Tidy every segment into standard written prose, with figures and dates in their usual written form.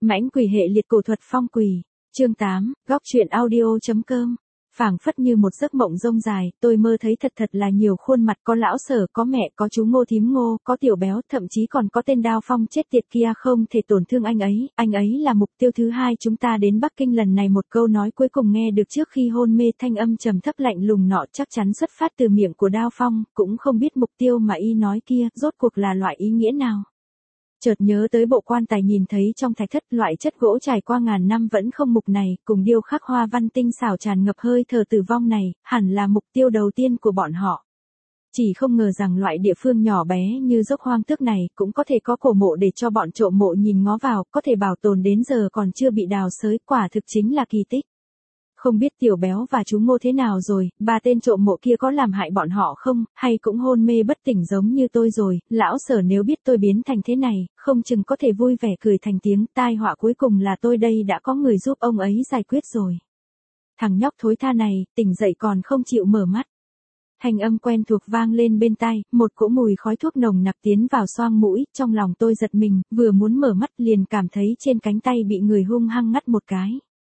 Mãnh quỷ hệ liệt cổ thuật phong quỷ. Chương 8, góc truyện audio.com. Phảng phất như một giấc mộng rông dài, tôi mơ thấy thật là nhiều khuôn mặt, có lão Sở, có mẹ, có chú Ngô thím Ngô, có Tiểu Béo, thậm chí còn có tên Đao Phong chết tiệt kia không thể tổn thương anh ấy là mục tiêu thứ hai chúng ta đến Bắc Kinh lần này. Một câu nói cuối cùng nghe được trước khi hôn mê, thanh âm trầm thấp lạnh lùng nọ chắc chắn xuất phát từ miệng của Đao Phong, cũng không biết mục tiêu mà y nói kia rốt cuộc là loại ý nghĩa nào. Chợt nhớ tới bộ quan tài nhìn thấy trong thạch thất, loại chất gỗ trải qua ngàn năm vẫn không mục này, cùng điêu khắc hoa văn tinh xảo tràn ngập hơi thở tử vong này, hẳn là mục tiêu đầu tiên của bọn họ. Chỉ không ngờ rằng loại địa phương nhỏ bé như dốc hoang tước này cũng có thể có cổ mộ để cho bọn trộm mộ nhìn ngó vào, có thể bảo tồn đến giờ còn chưa bị đào xới, quả thực chính là kỳ tích. Không biết Tiểu Béo và chú Ngô thế nào rồi, ba tên trộm mộ kia có làm hại bọn họ không, hay cũng hôn mê bất tỉnh giống như tôi rồi. Lão Sở nếu biết tôi biến thành thế này, không chừng có thể vui vẻ cười thành tiếng. Tai họa cuối cùng là tôi đây đã có người giúp ông ấy giải quyết rồi. Thằng nhóc thối tha này, tỉnh dậy còn không chịu mở mắt. Thanh âm quen thuộc vang lên bên tai, một cỗ mùi khói thuốc nồng nặc tiến vào xoang mũi, trong lòng tôi giật mình, vừa muốn mở mắt liền cảm thấy trên cánh tay bị người hung hăng ngắt một cái.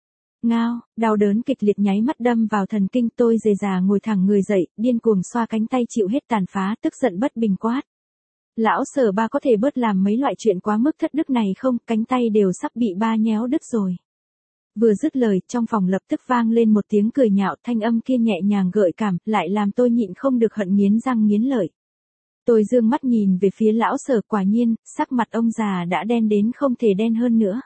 Ngao, đau đớn kịch liệt nháy mắt đâm vào thần kinh, tôi dề già ngồi thẳng người dậy, điên cuồng xoa cánh tay chịu hết tàn phá, tức giận bất bình quát. Lão Sở, ba có thể bớt làm mấy loại chuyện quá mức thất đức này không, cánh tay đều sắp bị ba nhéo đứt rồi. Vừa dứt lời, trong phòng lập tức vang lên một tiếng cười nhạo, thanh âm kia nhẹ nhàng gợi cảm, lại làm tôi nhịn không được hận nghiến răng nghiến lợi. Tôi dương mắt nhìn về phía lão Sở, quả nhiên, sắc mặt ông già đã đen đến không thể đen hơn nữa.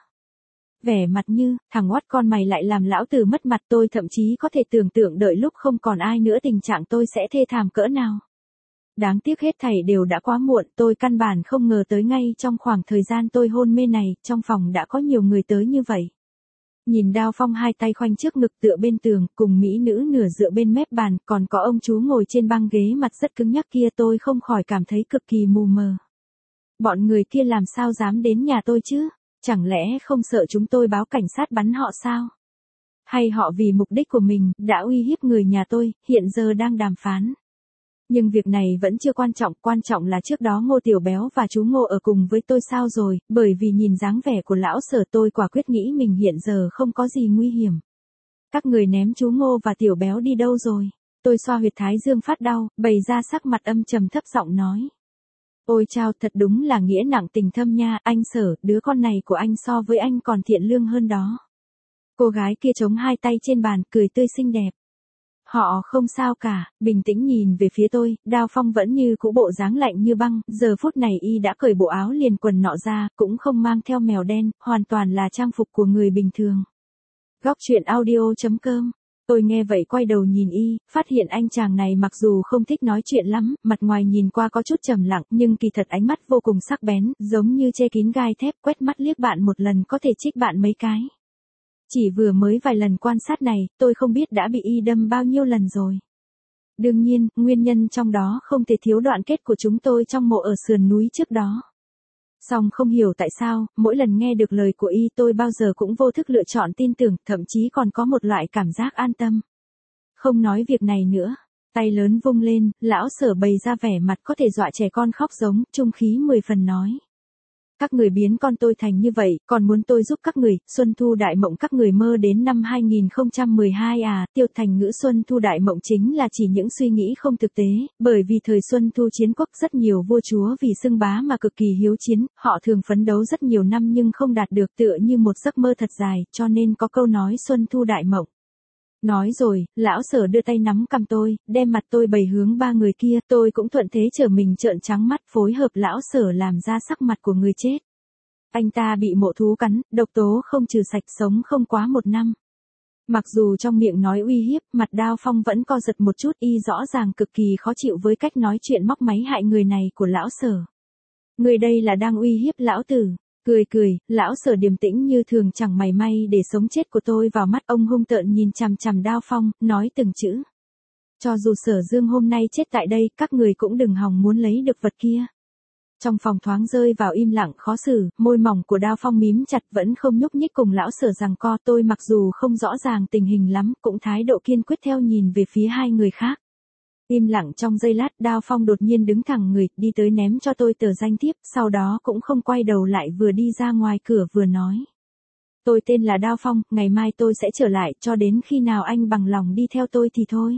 Vẻ mặt như, thằng oát con mày lại làm lão tử mất mặt, tôi thậm chí có thể tưởng tượng đợi lúc không còn ai nữa tình trạng tôi sẽ thê thảm cỡ nào. Đáng tiếc hết thảy đều đã quá muộn, tôi căn bản không ngờ tới ngay trong khoảng thời gian tôi hôn mê này, trong phòng đã có nhiều người tới như vậy. Nhìn Đao Phong hai tay khoanh trước ngực tựa bên tường, cùng mỹ nữ nửa dựa bên mép bàn, còn có ông chú ngồi trên băng ghế mặt rất cứng nhắc kia, tôi không khỏi cảm thấy cực kỳ mù mờ. Bọn người kia làm sao dám đến nhà tôi chứ? Chẳng lẽ không sợ chúng tôi báo cảnh sát bắn họ sao? Hay họ vì mục đích của mình, đã uy hiếp người nhà tôi, hiện giờ đang đàm phán. Nhưng việc này vẫn chưa quan trọng là trước đó Ngô Tiểu Béo và chú Ngô ở cùng với tôi sao rồi, bởi vì nhìn dáng vẻ của lão Sở tôi quả quyết nghĩ mình hiện giờ không có gì nguy hiểm. Các người ném chú Ngô và Tiểu Béo đi đâu rồi? Tôi xoa huyệt thái dương phát đau, bày ra sắc mặt âm trầm thấp giọng nói. Ôi chao, thật đúng là nghĩa nặng tình thâm nha, anh Sở, đứa con này của anh so với anh còn thiện lương hơn đó. Cô gái kia chống hai tay trên bàn, cười tươi xinh đẹp. Họ không sao cả, bình tĩnh nhìn về phía tôi, Đao Phong vẫn như cũ bộ dáng lạnh như băng, giờ phút này y đã cởi bộ áo liền quần nọ ra, cũng không mang theo mèo đen, hoàn toàn là trang phục của người bình thường. Góc truyện audio.com. Tôi nghe vậy quay đầu nhìn y, phát hiện anh chàng này mặc dù không thích nói chuyện lắm, mặt ngoài nhìn qua có chút trầm lặng, nhưng kỳ thật ánh mắt vô cùng sắc bén, giống như che kín gai thép, quét mắt liếc bạn một lần có thể trích bạn mấy cái. Chỉ vừa mới vài lần quan sát này, tôi không biết đã bị y đâm bao nhiêu lần rồi. Đương nhiên, nguyên nhân trong đó không thể thiếu đoạn kết của chúng tôi trong mộ ở sườn núi trước đó. Song không hiểu tại sao, mỗi lần nghe được lời của y tôi bao giờ cũng vô thức lựa chọn tin tưởng, thậm chí còn có một loại cảm giác an tâm. Không nói việc này nữa, tay lớn vung lên, lão Sở bày ra vẻ mặt có thể dọa trẻ con khóc giống, trung khí 10 phần nói. Các người biến con tôi thành như vậy, còn muốn tôi giúp các người, Xuân Thu Đại Mộng các người mơ đến năm 2012 à, tiêu thành ngữ Xuân Thu Đại Mộng chính là chỉ những suy nghĩ không thực tế, bởi vì thời Xuân Thu chiến quốc rất nhiều vua chúa vì xưng bá mà cực kỳ hiếu chiến, họ thường phấn đấu rất nhiều năm nhưng không đạt được tựa như một giấc mơ thật dài, cho nên có câu nói Xuân Thu Đại Mộng. Nói rồi, lão Sở đưa tay nắm cằm tôi, đem mặt tôi bày hướng ba người kia, tôi cũng thuận thế trở mình trợn trắng mắt phối hợp lão Sở làm ra sắc mặt của người chết. Anh ta bị mộ thú cắn, độc tố không trừ sạch, sống không quá 1 năm. Mặc dù trong miệng nói uy hiếp, mặt Đao Phong vẫn co giật một chút, y rõ ràng cực kỳ khó chịu với cách nói chuyện móc máy hại người này của lão Sở. Người đây là đang uy hiếp lão tử. Cười, lão Sở điềm tĩnh như thường chẳng mảy may để sống chết của tôi vào mắt, ông hung tợn nhìn chằm chằm Đao Phong, nói từng chữ. Cho dù Sở Dương hôm nay chết tại đây, các người cũng đừng hòng muốn lấy được vật kia. Trong phòng thoáng rơi vào im lặng khó xử, môi mỏng của Đao Phong mím chặt vẫn không nhúc nhích cùng lão Sở giằng co, tôi mặc dù không rõ ràng tình hình lắm, cũng thái độ kiên quyết theo nhìn về phía hai người khác. Im lặng trong giây lát, Đao Phong đột nhiên đứng thẳng người, đi tới ném cho tôi tờ danh thiếp, sau đó cũng không quay đầu lại vừa đi ra ngoài cửa vừa nói. Tôi tên là Đao Phong, ngày mai tôi sẽ trở lại, cho đến khi nào anh bằng lòng đi theo tôi thì thôi.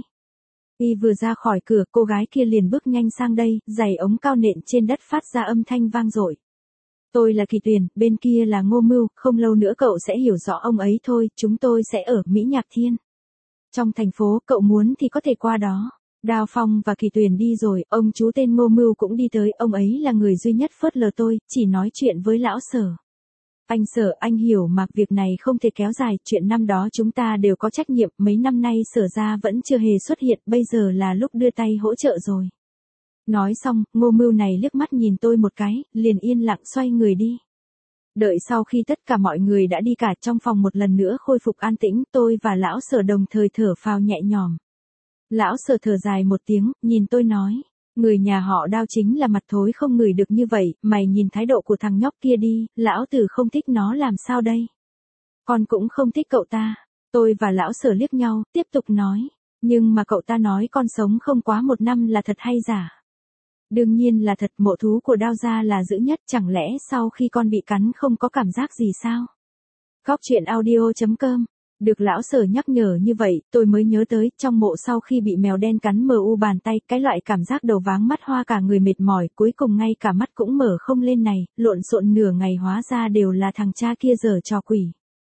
Y vừa ra khỏi cửa, cô gái kia liền bước nhanh sang đây, giày ống cao nện trên đất phát ra âm thanh vang dội. Tôi là Kỳ Tuyền, bên kia là Ngô Mưu, không lâu nữa cậu sẽ hiểu rõ ông ấy thôi, chúng tôi sẽ ở Mỹ Nhạc Thiên. Trong thành phố, cậu muốn thì có thể qua đó. Đao Phong và Kỳ Tuyền đi rồi, ông chú tên Ngô Mưu cũng đi tới, ông ấy là người duy nhất phớt lờ tôi, chỉ nói chuyện với lão Sở. Anh Sở, anh hiểu mà, việc này không thể kéo dài, chuyện năm đó chúng ta đều có trách nhiệm, mấy năm nay Sở gia vẫn chưa hề xuất hiện, bây giờ là lúc đưa tay hỗ trợ rồi. Nói xong, Ngô Mưu này liếc mắt nhìn tôi một cái, liền yên lặng xoay người đi. Đợi sau khi tất cả mọi người đã đi cả, trong phòng một lần nữa khôi phục an tĩnh, tôi và lão Sở đồng thời thở phào nhẹ nhõm. Lão Sở thở dài một tiếng, nhìn tôi nói, người nhà họ Đao chính là mặt thối không ngửi được như vậy, mày nhìn thái độ của thằng nhóc kia đi, lão tử không thích nó làm sao đây? Con cũng không thích cậu ta. Tôi và lão Sở liếc nhau, tiếp tục nói, nhưng mà cậu ta nói con sống không quá 1 năm là thật hay giả? Đương nhiên là thật, mộ thú của Đao gia là dữ nhất, chẳng lẽ sau khi con bị cắn không có cảm giác gì sao? Góc truyện audio.com. Được lão Sở nhắc nhở như vậy, tôi mới nhớ tới, trong mộ sau khi bị mèo đen cắn mờ u bàn tay, cái loại cảm giác đầu váng mắt hoa cả người mệt mỏi, cuối cùng ngay cả mắt cũng mở không lên này, lộn xộn nửa ngày hóa ra đều là thằng cha kia giở trò quỷ.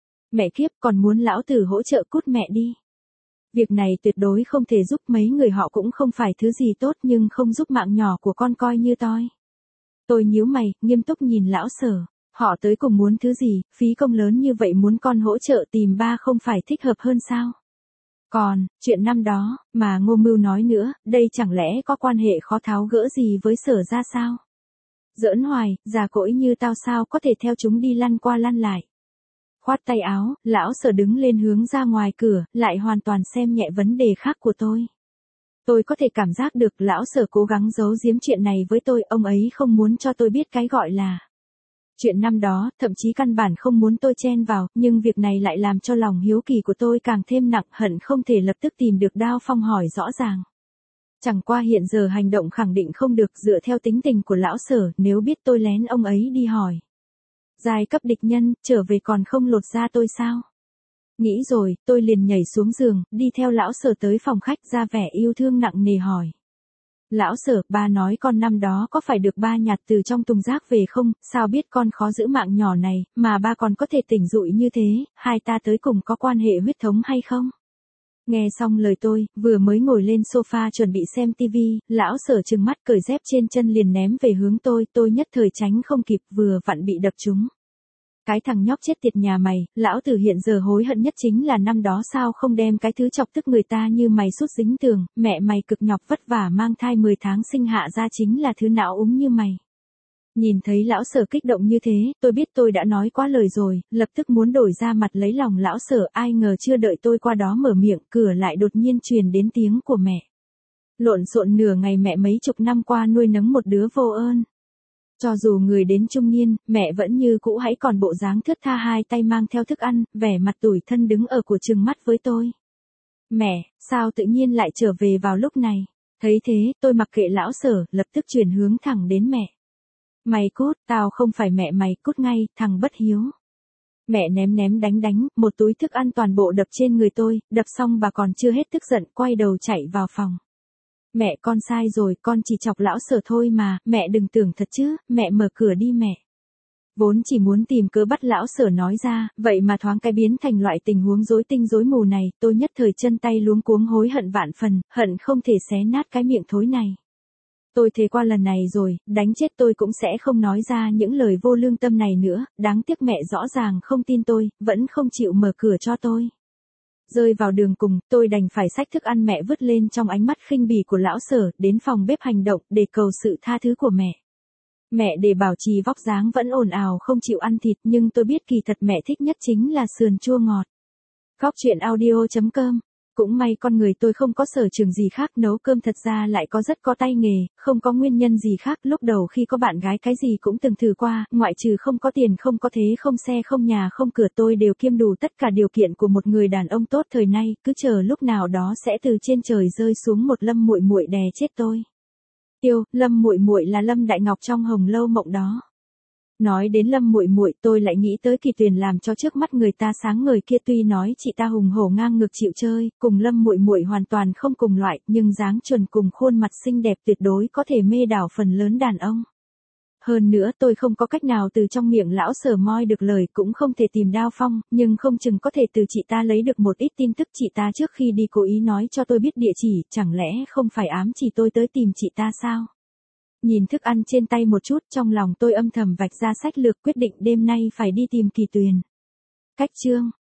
Mẹ kiếp, còn muốn lão tử hỗ trợ cút mẹ đi. Việc này tuyệt đối không thể giúp, mấy người họ cũng không phải thứ gì tốt, nhưng không giúp mạng nhỏ của con coi như toi. Tôi nhíu mày, nghiêm túc nhìn lão Sở. Họ tới cùng muốn thứ gì, phí công lớn như vậy muốn con hỗ trợ tìm ba không phải thích hợp hơn sao? Còn, chuyện năm đó, mà Ngô Mưu nói nữa, đây chẳng lẽ có quan hệ khó tháo gỡ gì với Sở ra sao? Giỡn hoài, già cỗi như tao sao có thể theo chúng đi lăn qua lăn lại. Khoát tay áo, lão Sở đứng lên hướng ra ngoài cửa, lại hoàn toàn xem nhẹ vấn đề khác của tôi. Tôi có thể cảm giác được lão Sở cố gắng giấu giếm chuyện này với tôi, ông ấy không muốn cho tôi biết cái gọi là chuyện năm đó, thậm chí căn bản không muốn tôi chen vào, nhưng việc này lại làm cho lòng hiếu kỳ của tôi càng thêm nặng, hận không thể lập tức tìm được Đao Phong hỏi rõ ràng. Chẳng qua hiện giờ hành động khẳng định không được, dựa theo tính tình của lão Sở, nếu biết tôi lén ông ấy đi hỏi giai cấp địch nhân, trở về còn không lột ra tôi sao? Nghĩ rồi, tôi liền nhảy xuống giường, đi theo lão Sở tới phòng khách, ra vẻ yêu thương nặng nề hỏi. Lão Sở, ba nói con năm đó có phải được ba nhặt từ trong thùng rác về không, sao biết con khó giữ mạng nhỏ này, mà ba còn có thể tỉnh dụi như thế, hai ta tới cùng có quan hệ huyết thống hay không? Nghe xong lời tôi, vừa mới ngồi lên sofa chuẩn bị xem tivi, lão Sở trừng mắt cởi dép trên chân liền ném về hướng tôi nhất thời tránh không kịp, vừa vặn bị đập trúng. Cái thằng nhóc chết tiệt nhà mày, lão tử hiện giờ hối hận nhất chính là năm đó sao không đem cái thứ chọc tức người ta như mày sút dính tường, mẹ mày cực nhọc vất vả mang thai 10 tháng sinh hạ ra chính là thứ não úng như mày. Nhìn thấy lão Sở kích động như thế, tôi biết tôi đã nói quá lời rồi, lập tức muốn đổi ra mặt lấy lòng lão Sở, ai ngờ chưa đợi tôi qua đó mở miệng, cửa lại đột nhiên truyền đến tiếng của mẹ. Lộn xộn nửa ngày, mẹ mấy chục năm qua nuôi nấng một đứa vô ơn. Cho dù người đến trung niên, mẹ vẫn như cũ hãy còn bộ dáng thướt tha, hai tay mang theo thức ăn, vẻ mặt tủi thân đứng ở của trừng mắt với tôi. Mẹ, sao tự nhiên lại trở về vào lúc này? Thấy thế, tôi mặc kệ lão Sở, lập tức chuyển hướng thẳng đến mẹ. Mày cút, tao không phải mẹ mày, cút ngay, thằng bất hiếu. Mẹ ném ném đánh, một túi thức ăn toàn bộ đập trên người tôi, đập xong bà còn chưa hết tức giận, quay đầu chạy vào phòng. Mẹ, con sai rồi, con chỉ chọc lão Sở thôi mà, mẹ đừng tưởng thật chứ, mẹ mở cửa đi mẹ. Vốn chỉ muốn tìm cớ bắt lão Sở nói ra, vậy mà thoáng cái biến thành loại tình huống rối tinh rối mù này, tôi nhất thời chân tay luống cuống hối hận vạn phần, hận không thể xé nát cái miệng thối này. Tôi thề qua lần này rồi, đánh chết tôi cũng sẽ không nói ra những lời vô lương tâm này nữa, đáng tiếc mẹ rõ ràng không tin tôi, vẫn không chịu mở cửa cho tôi. Rơi vào đường cùng, tôi đành phải xách thức ăn mẹ vứt lên trong ánh mắt khinh bỉ của lão Sở, đến phòng bếp hành động, để cầu sự tha thứ của mẹ. Mẹ để bảo trì vóc dáng vẫn ồn ào không chịu ăn thịt, nhưng tôi biết kỳ thật mẹ thích nhất chính là sườn chua ngọt. Góc truyện audio.com. Cũng may con người tôi không có sở trường gì khác, nấu cơm thật ra lại có rất có tay nghề, không có nguyên nhân gì khác, lúc đầu khi có bạn gái cái gì cũng từng thử qua, ngoại trừ không có tiền, không có thế, không xe, không nhà, không cửa, tôi đều kiêm đủ tất cả điều kiện của một người đàn ông tốt thời nay, cứ chờ lúc nào đó sẽ từ trên trời rơi xuống một Lâm Muội Muội đè chết tôi. Lâm Muội Muội là Lâm Đại Ngọc trong Hồng Lâu Mộng đó. Nói đến Lâm muội muội, tôi lại nghĩ tới Kỳ Tuyền làm cho trước mắt người ta sáng ngời kia, tuy nói chị ta hùng hổ ngang ngược chịu chơi, cùng Lâm muội muội hoàn toàn không cùng loại, nhưng dáng chuẩn cùng khuôn mặt xinh đẹp tuyệt đối có thể mê đảo phần lớn đàn ông. Hơn nữa tôi không có cách nào từ trong miệng lão Sở moi được lời, cũng không thể tìm Đao Phong, nhưng không chừng có thể từ chị ta lấy được một ít tin tức. Chị ta trước khi đi cố ý nói cho tôi biết địa chỉ, chẳng lẽ không phải ám chỉ tôi tới tìm chị ta sao? Nhìn thức ăn trên tay một chút, trong lòng tôi âm thầm vạch ra sách lược, quyết định đêm nay phải đi tìm Kỳ Tuyền. Cách chương